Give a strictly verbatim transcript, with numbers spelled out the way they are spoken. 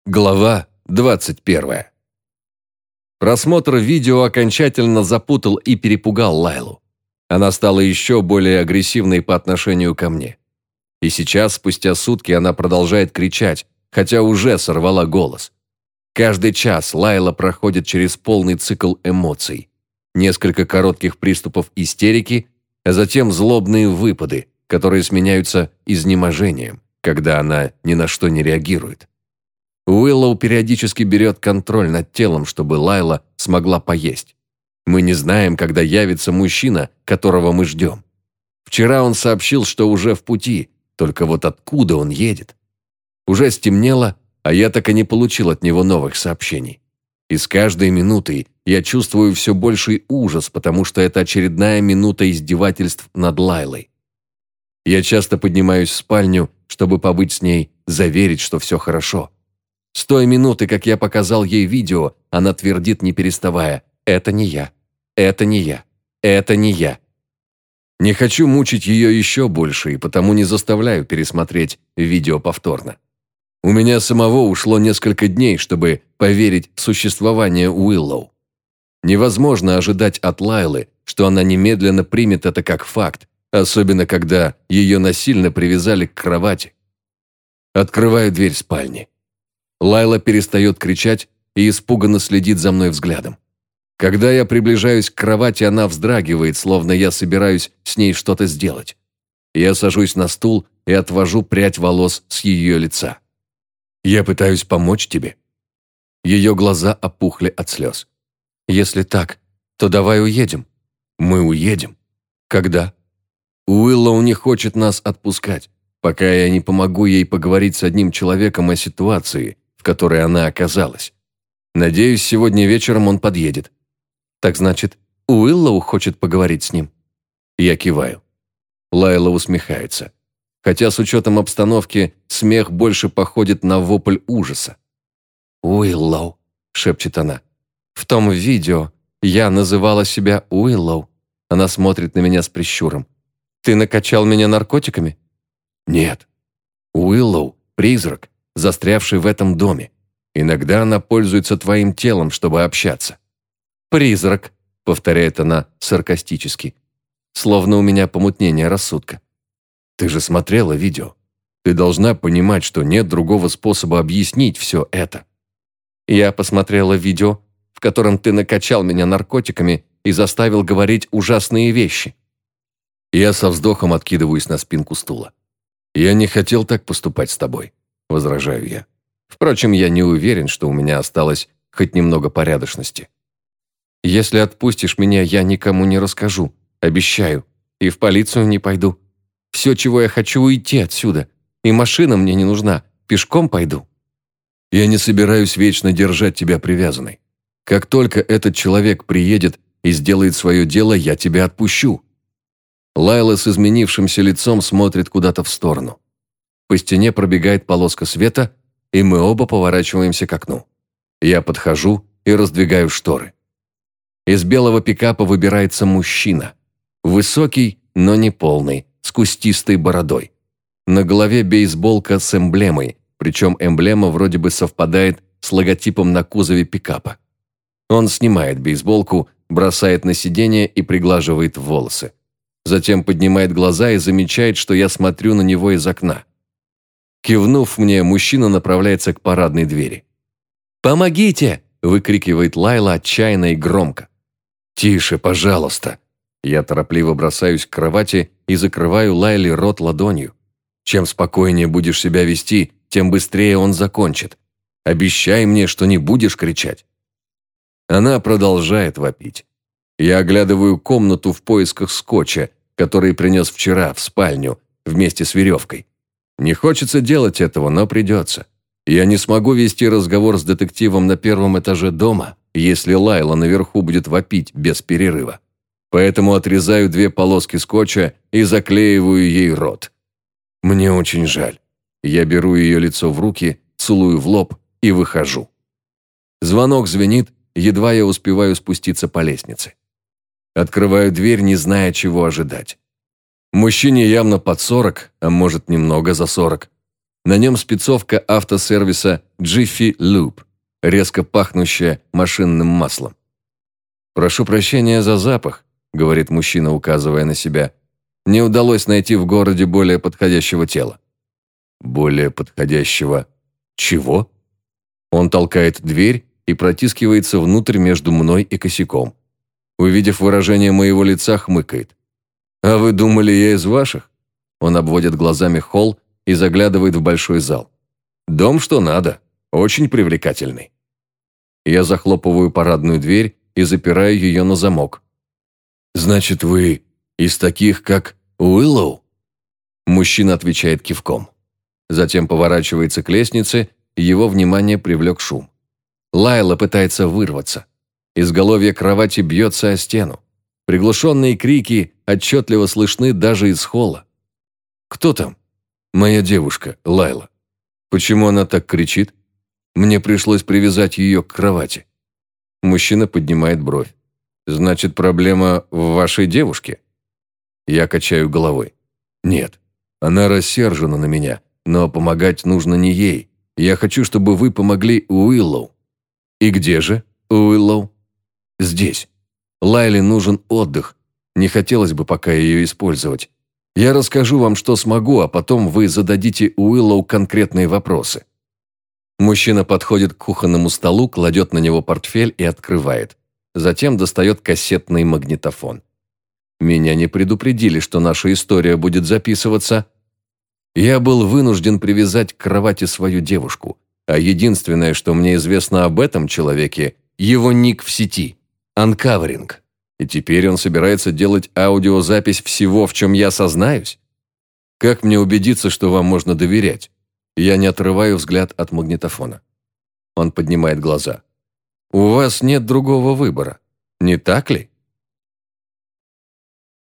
Глава двадцать первая. Просмотр видео окончательно запутал и перепугал Лайлу. Она стала еще более агрессивной по отношению ко мне. И сейчас, спустя сутки, она продолжает кричать, хотя уже сорвала голос. Каждый час Лайла проходит через полный цикл эмоций. Несколько коротких приступов истерики, а затем злобные выпады, которые сменяются изнеможением, когда она ни на что не реагирует. Уиллоу периодически берет контроль над телом, чтобы Лайла смогла поесть. Мы не знаем, когда явится мужчина, которого мы ждем. Вчера он сообщил, что уже в пути, только вот откуда он едет? Уже стемнело, а я так и не получил от него новых сообщений. И с каждой минутой я чувствую все больший ужас, потому что это очередная минута издевательств над Лайлой. Я часто поднимаюсь в спальню, чтобы побыть с ней, заверить, что все хорошо. С той минуты, как я показал ей видео, она твердит, не переставая: «Это не я, это не я, это не я». Не хочу мучить ее еще больше, и потому не заставляю пересмотреть видео повторно. У меня самого ушло несколько дней, чтобы поверить в существование Уиллоу. Невозможно ожидать от Лайлы, что она немедленно примет это как факт, особенно когда ее насильно привязали к кровати. Открываю дверь спальни. Лайла перестает кричать и испуганно следит за мной взглядом. Когда я приближаюсь к кровати, она вздрагивает, словно я собираюсь с ней что-то сделать. Я сажусь на стул и отвожу прядь волос с ее лица. «Я пытаюсь помочь тебе». Ее глаза опухли от слез. «Если так, то давай уедем». «Мы уедем». «Когда?» «Уиллоу не хочет нас отпускать, пока я не помогу ей поговорить с одним человеком о ситуации, в которой она оказалась. Надеюсь, сегодня вечером он подъедет». «Так значит, Уиллоу хочет поговорить с ним?» Я киваю. Лайла усмехается. Хотя с учетом обстановки смех больше походит на вопль ужаса. «Уиллоу», — шепчет она. «В том видео я называла себя Уиллоу». Она смотрит на меня с прищуром. «Ты накачал меня наркотиками?» «Нет. Уиллоу — призрак, застрявший в этом доме. Иногда она пользуется твоим телом, чтобы общаться». «Призрак», — повторяет она саркастически, словно у меня помутнение рассудка. «Ты же смотрела видео. Ты должна понимать, что нет другого способа объяснить все это». «Я посмотрела видео, в котором ты накачал меня наркотиками и заставил говорить ужасные вещи». Я со вздохом откидываюсь на спинку стула. «Я не хотел так поступать с тобой», — возражаю я. Впрочем, я не уверен, что у меня осталось хоть немного порядочности. «Если отпустишь меня, я никому не расскажу, обещаю, и в полицию не пойду. Все, чего я хочу, уйти отсюда, и машина мне не нужна, пешком пойду». «Я не собираюсь вечно держать тебя привязанной. Как только этот человек приедет и сделает свое дело, я тебя отпущу». Лайла с изменившимся лицом смотрит куда-то в сторону. По стене пробегает полоска света, и мы оба поворачиваемся к окну. Я подхожу и раздвигаю шторы. Из белого пикапа выбирается мужчина. Высокий, но не полный, с кустистой бородой. На голове бейсболка с эмблемой, причем эмблема вроде бы совпадает с логотипом на кузове пикапа. Он снимает бейсболку, бросает на сиденье и приглаживает волосы. Затем поднимает глаза и замечает, что я смотрю на него из окна. Кивнув мне, мужчина направляется к парадной двери. «Помогите!» – выкрикивает Лайла отчаянно и громко. «Тише, пожалуйста!» Я торопливо бросаюсь к кровати и закрываю Лайле рот ладонью. Чем спокойнее будешь себя вести, тем быстрее он закончит. Обещай мне, что не будешь кричать. Она продолжает вопить. Я оглядываю комнату в поисках скотча, который принес вчера в спальню вместе с веревкой. Не хочется делать этого, но придется. Я не смогу вести разговор с детективом на первом этаже дома, если Лайла наверху будет вопить без перерыва. Поэтому отрезаю две полоски скотча и заклеиваю ей рот. Мне очень жаль. Я беру ее лицо в руки, целую в лоб и выхожу. Звонок звенит, едва я успеваю спуститься по лестнице. Открываю дверь, не зная, чего ожидать. Мужчине явно под сорок, а может, немного за сорок. На нем спецовка автосервиса Jiffy Lube, резко пахнущая машинным маслом. «Прошу прощения за запах», — говорит мужчина, указывая на себя. «Не удалось найти в городе более подходящего тела». «Более подходящего чего?» Он толкает дверь и протискивается внутрь между мной и косяком. Увидев выражение моего лица, хмыкает. «А вы думали, я из ваших?» Он обводит глазами холл и заглядывает в большой зал. «Дом что надо, очень привлекательный». Я захлопываю парадную дверь и запираю ее на замок. «Значит, вы из таких, как Уиллоу?» Мужчина отвечает кивком. Затем поворачивается к лестнице, и его внимание привлек шум. Лайла пытается вырваться. Изголовье кровати бьется о стену. Приглушенные крики отчетливо слышны даже из холла. «Кто там?» «Моя девушка, Лайла». «Почему она так кричит?» «Мне пришлось привязать ее к кровати». Мужчина поднимает бровь. «Значит, проблема в вашей девушке?» Я качаю головой. «Нет, она рассержена на меня, но помогать нужно не ей. Я хочу, чтобы вы помогли Уиллоу». «И где же Уиллоу?» «Здесь. Лайле нужен отдых. Не хотелось бы пока ее использовать. Я расскажу вам, что смогу, а потом вы зададите Уиллоу конкретные вопросы». Мужчина подходит к кухонному столу, кладет на него портфель и открывает. Затем достает кассетный магнитофон. Меня не предупредили, что наша история будет записываться. Я был вынужден привязать к кровати свою девушку, а единственное, что мне известно об этом человеке, его ник в сети – анкаверинг. И теперь он собирается делать аудиозапись всего, в чем я сознаюсь? Как мне убедиться, что вам можно доверять? Я не отрываю взгляд от магнитофона. Он поднимает глаза. У вас нет другого выбора, не так ли?